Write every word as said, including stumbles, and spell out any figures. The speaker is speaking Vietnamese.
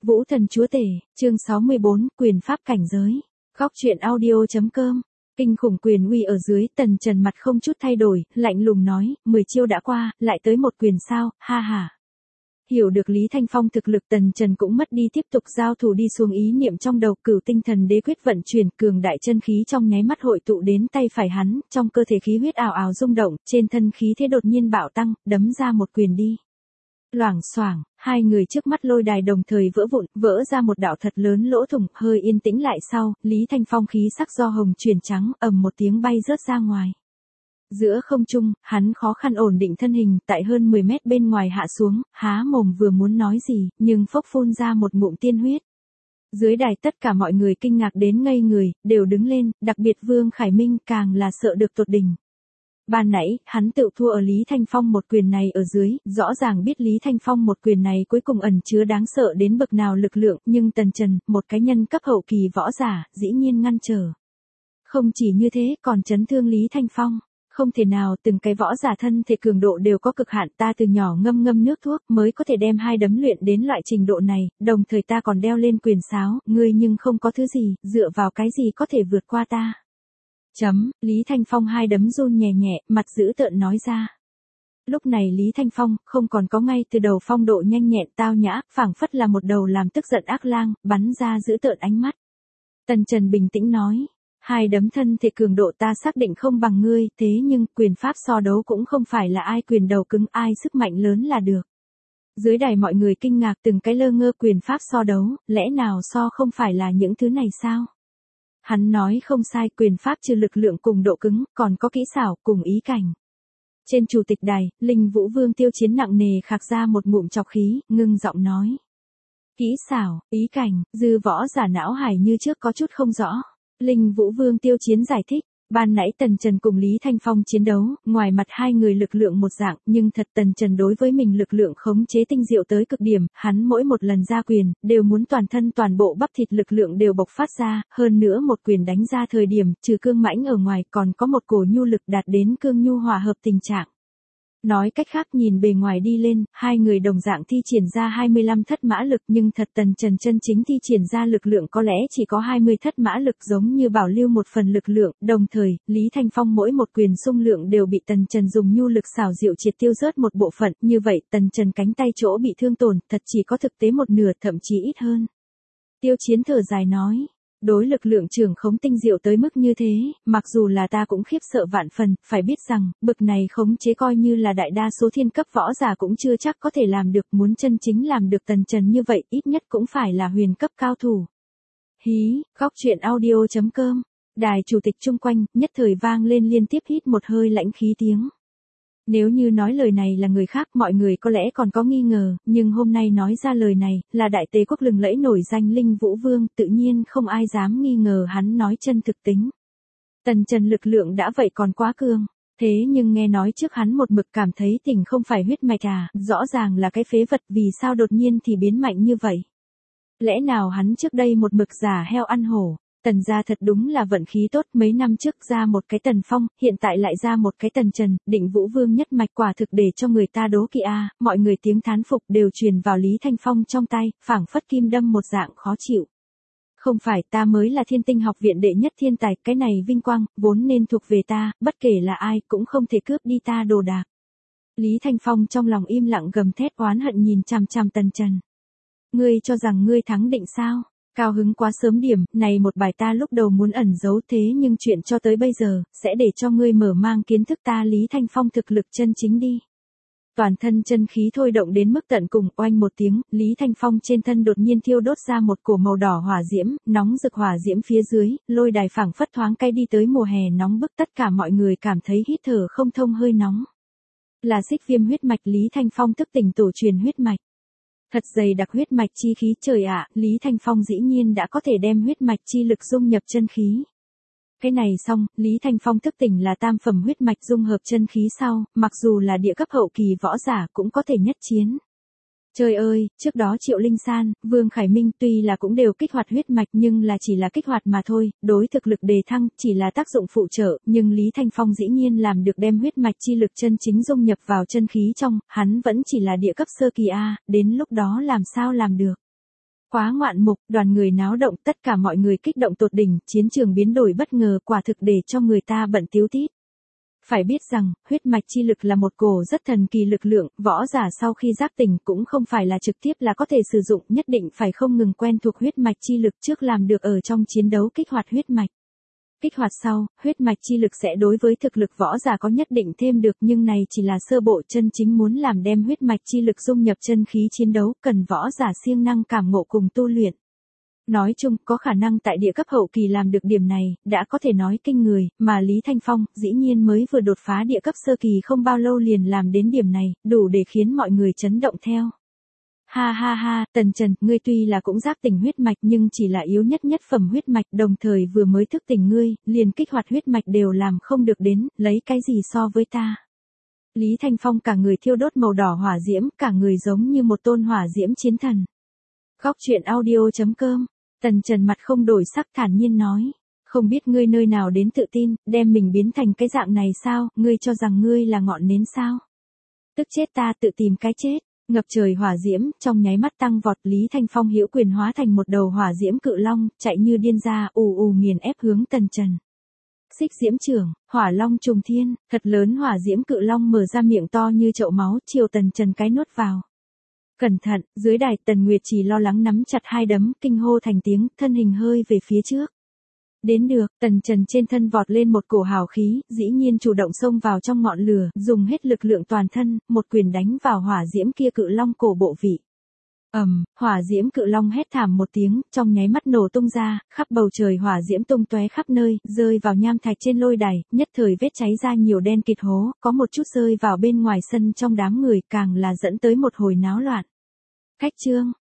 Vũ Thần Chúa Tể, chương sáu mươi bốn, quyền pháp cảnh giới. Góc truyện audio.com. Kinh khủng quyền uy ở dưới, Tần Trần mặt không chút thay đổi, lạnh lùng nói, mười chiêu đã qua, lại tới một quyền sao, ha ha. Hiểu được Lý Thanh Phong thực lực, Tần Trần cũng mất đi tiếp tục giao thủ đi xuống ý niệm trong đầu, Cửu Tinh Thần Đế quyết vận chuyển, cường đại chân khí trong nháy mắt hội tụ đến tay phải hắn, trong cơ thể khí huyết ào ào rung động, trên thân khí thế đột nhiên bạo tăng, đấm ra một quyền đi. Loảng xoảng, hai người trước mắt lôi đài đồng thời vỡ vụn, vỡ ra một đạo thật lớn lỗ thủng, hơi yên tĩnh lại sau, Lý Thanh Phong khí sắc do hồng chuyển trắng, ầm một tiếng bay rớt ra ngoài. Giữa không trung, hắn khó khăn ổn định thân hình, tại hơn mười mét bên ngoài hạ xuống, há mồm vừa muốn nói gì, nhưng phốc phun ra một ngụm tiên huyết. Dưới đài tất cả mọi người kinh ngạc đến ngây người, đều đứng lên, đặc biệt Vương Khải Minh càng là sợ được tột đỉnh. Ban nãy, hắn tự thua ở Lý Thanh Phong một quyền này ở dưới, rõ ràng biết Lý Thanh Phong một quyền này cuối cùng ẩn chứa đáng sợ đến bậc nào lực lượng, nhưng Tần Trần, một cái nhân cấp hậu kỳ võ giả, dĩ nhiên ngăn trở. Không chỉ như thế, còn chấn thương Lý Thanh Phong. Không thể nào, từng cái võ giả thân thể cường độ đều có cực hạn, ta từ nhỏ ngâm ngâm nước thuốc mới có thể đem hai đấm luyện đến loại trình độ này, đồng thời ta còn đeo lên quyền sáo, ngươi nhưng không có thứ gì, dựa vào cái gì có thể vượt qua ta. Chấm, Lý Thanh Phong hai đấm run nhẹ nhẹ, mặt dữ tợn nói ra. Lúc này Lý Thanh Phong không còn có ngay từ đầu phong độ nhanh nhẹn tao nhã, phảng phất là một đầu làm tức giận ác lang, bắn ra dữ tợn ánh mắt. Tần Trần bình tĩnh nói, hai đấm thân thể cường độ ta xác định không bằng ngươi, thế nhưng quyền pháp so đấu cũng không phải là ai quyền đầu cứng ai sức mạnh lớn là được. Dưới đài mọi người kinh ngạc từng cái lơ ngơ, quyền pháp so đấu, lẽ nào so không phải là những thứ này sao? Hắn nói không sai, quyền pháp trừ lực lượng cùng độ cứng, còn có kỹ xảo cùng ý cảnh. Trên chủ tịch đài, Linh Vũ Vương Tiêu Chiến nặng nề khạc ra một ngụm trọc khí, ngưng giọng nói. Kỹ xảo, ý cảnh, dư võ giả não hải như trước có chút không rõ. Linh Vũ Vương Tiêu Chiến giải thích, ban nãy Tần Trần cùng Lý Thanh Phong chiến đấu, ngoài mặt hai người lực lượng một dạng, nhưng thật Tần Trần đối với mình lực lượng khống chế tinh diệu tới cực điểm, hắn mỗi một lần ra quyền, đều muốn toàn thân toàn bộ bắp thịt lực lượng đều bộc phát ra, hơn nữa một quyền đánh ra thời điểm, trừ cương mãnh ở ngoài còn có một cổ nhu lực đạt đến cương nhu hòa hợp tình trạng. Nói cách khác, nhìn bề ngoài đi lên, hai người đồng dạng thi triển ra hai mươi lăm thất mã lực, nhưng thật Tần Trần chân chính thi triển ra lực lượng có lẽ chỉ có hai mươi thất mã lực, giống như bảo lưu một phần lực lượng, đồng thời, Lý Thanh Phong mỗi một quyền xung lượng đều bị Tần Trần dùng nhu lực xảo diệu triệt tiêu rớt một bộ phận, như vậy Tần Trần cánh tay chỗ bị thương tổn, thật chỉ có thực tế một nửa, thậm chí ít hơn. Tiêu Chiến thở dài nói. Đối lực lượng trưởng khống tinh diệu tới mức như thế, mặc dù là ta cũng khiếp sợ vạn phần, phải biết rằng, bực này khống chế coi như là đại đa số thiên cấp võ giả cũng chưa chắc có thể làm được, muốn chân chính làm được Tần Trần như vậy, ít nhất cũng phải là huyền cấp cao thủ. Hí, góc truyện audio.com, đài chủ tịch chung quanh, nhất thời vang lên liên tiếp hít một hơi lãnh khí tiếng. Nếu như nói lời này là người khác, mọi người có lẽ còn có nghi ngờ, nhưng hôm nay nói ra lời này, là đại tề quốc lừng lẫy nổi danh Linh Vũ Vương, tự nhiên không ai dám nghi ngờ hắn nói chân thực tính. Tần Trần lực lượng đã vậy còn quá cương, thế nhưng nghe nói trước hắn một mực cảm thấy tình không phải huyết mạch à, rõ ràng là cái phế vật, vì sao đột nhiên thì biến mạnh như vậy? Lẽ nào hắn trước đây một mực giả heo ăn hổ? Tần gia thật đúng là vận khí tốt, mấy năm trước ra một cái Tần Phong, hiện tại lại ra một cái Tần Trần, Định Vũ Vương nhất mạch, quả thực để cho người ta đố kỵ a. Mọi người tiếng thán phục đều truyền vào Lý Thanh Phong trong tai, phảng phất kim đâm một dạng khó chịu. Không phải, ta mới là Thiên Tinh học viện đệ nhất thiên tài, cái này vinh quang vốn nên thuộc về ta, bất kể là ai cũng không thể cướp đi ta đồ đạc. Lý Thanh Phong trong lòng im lặng gầm thét oán hận nhìn chằm chằm Tần Trần. Ngươi cho rằng ngươi thắng định sao? Cao hứng quá sớm điểm, này một bài ta lúc đầu muốn ẩn giấu, thế nhưng chuyện cho tới bây giờ, sẽ để cho ngươi mở mang kiến thức ta Lý Thanh Phong thực lực chân chính đi. Toàn thân chân khí thôi động đến mức tận cùng, oanh một tiếng, Lý Thanh Phong trên thân đột nhiên thiêu đốt ra một cổ màu đỏ hỏa diễm, nóng rực hỏa diễm phía dưới, lôi đài phảng phất thoáng cay đi tới mùa hè nóng bức, tất cả mọi người cảm thấy hít thở không thông hơi nóng. Là xích viêm huyết mạch, Lý Thanh Phong thức tỉnh tổ truyền huyết mạch. Thật dày đặc huyết mạch chi khí, trời ạ, Lý Thanh Phong dĩ nhiên đã có thể đem huyết mạch chi lực dung nhập chân khí. Cái này xong, Lý Thanh Phong thức tỉnh là tam phẩm huyết mạch dung hợp chân khí sau, mặc dù là địa cấp hậu kỳ võ giả cũng có thể nhất chiến. Trời ơi, trước đó Triệu Linh San, Vương Khải Minh tuy là cũng đều kích hoạt huyết mạch nhưng là chỉ là kích hoạt mà thôi, đối thực lực đề thăng chỉ là tác dụng phụ trợ, nhưng Lý Thanh Phong dĩ nhiên làm được đem huyết mạch chi lực chân chính dung nhập vào chân khí trong, hắn vẫn chỉ là địa cấp sơ kỳ A, đến lúc đó làm sao làm được. Quá ngoạn mục, đoàn người náo động, tất cả mọi người kích động tột đỉnh, chiến trường biến đổi bất ngờ, quả thực để cho người ta bận tíu tít. Phải biết rằng, huyết mạch chi lực là một cổ rất thần kỳ lực lượng, võ giả sau khi giác tỉnh cũng không phải là trực tiếp là có thể sử dụng, nhất định phải không ngừng quen thuộc huyết mạch chi lực trước làm được ở trong chiến đấu kích hoạt huyết mạch. Kích hoạt sau, huyết mạch chi lực sẽ đối với thực lực võ giả có nhất định thêm được, nhưng này chỉ là sơ bộ, chân chính muốn làm đem huyết mạch chi lực dung nhập chân khí chiến đấu, cần võ giả siêng năng cảm ngộ cùng tu luyện. Nói chung, có khả năng tại địa cấp hậu kỳ làm được điểm này, đã có thể nói kinh người, mà Lý Thanh Phong, dĩ nhiên mới vừa đột phá địa cấp sơ kỳ không bao lâu liền làm đến điểm này, đủ để khiến mọi người chấn động theo. Ha ha ha, Tần Trần, ngươi tuy là cũng giác tỉnh huyết mạch nhưng chỉ là yếu nhất nhất phẩm huyết mạch, đồng thời vừa mới thức tỉnh ngươi, liền kích hoạt huyết mạch đều làm không được đến, lấy cái gì so với ta. Lý Thanh Phong cả người thiêu đốt màu đỏ hỏa diễm, cả người giống như một tôn hỏa diễm chiến thần. Góc truyện audio chấm com. Tần Trần mặt không đổi sắc thản nhiên nói, không biết ngươi nơi nào đến tự tin, đem mình biến thành cái dạng này sao, ngươi cho rằng ngươi là ngọn nến sao? Tức chết ta tự tìm cái chết. Ngập trời hỏa diễm, trong nháy mắt tăng vọt, Lý Thanh Phong hữu quyền hóa thành một đầu hỏa diễm cự long, chạy như điên ra, ù ù nghiền ép hướng Tần Trần. Xích diễm trưởng, hỏa long trùng thiên, thật lớn hỏa diễm cự long mở ra miệng to như chậu máu, chiều Tần Trần cái nuốt vào. Cẩn thận, dưới đài Tần Nguyệt Trì lo lắng nắm chặt hai đấm, kinh hô thành tiếng, thân hình hơi về phía trước. Đến được, Tần Trần trên thân vọt lên một cổ hào khí, dĩ nhiên chủ động xông vào trong ngọn lửa, dùng hết lực lượng toàn thân, một quyền đánh vào hỏa diễm kia cự long cổ bộ vị. Ầm, um, hỏa diễm cự long hét thảm một tiếng, trong nháy mắt nổ tung ra, khắp bầu trời hỏa diễm tung tóe khắp nơi, rơi vào nham thạch trên lôi đài, nhất thời vết cháy ra nhiều đen kịt hố, có một chút rơi vào bên ngoài sân trong đám người, càng là dẫn tới một hồi náo loạn. Khách trương,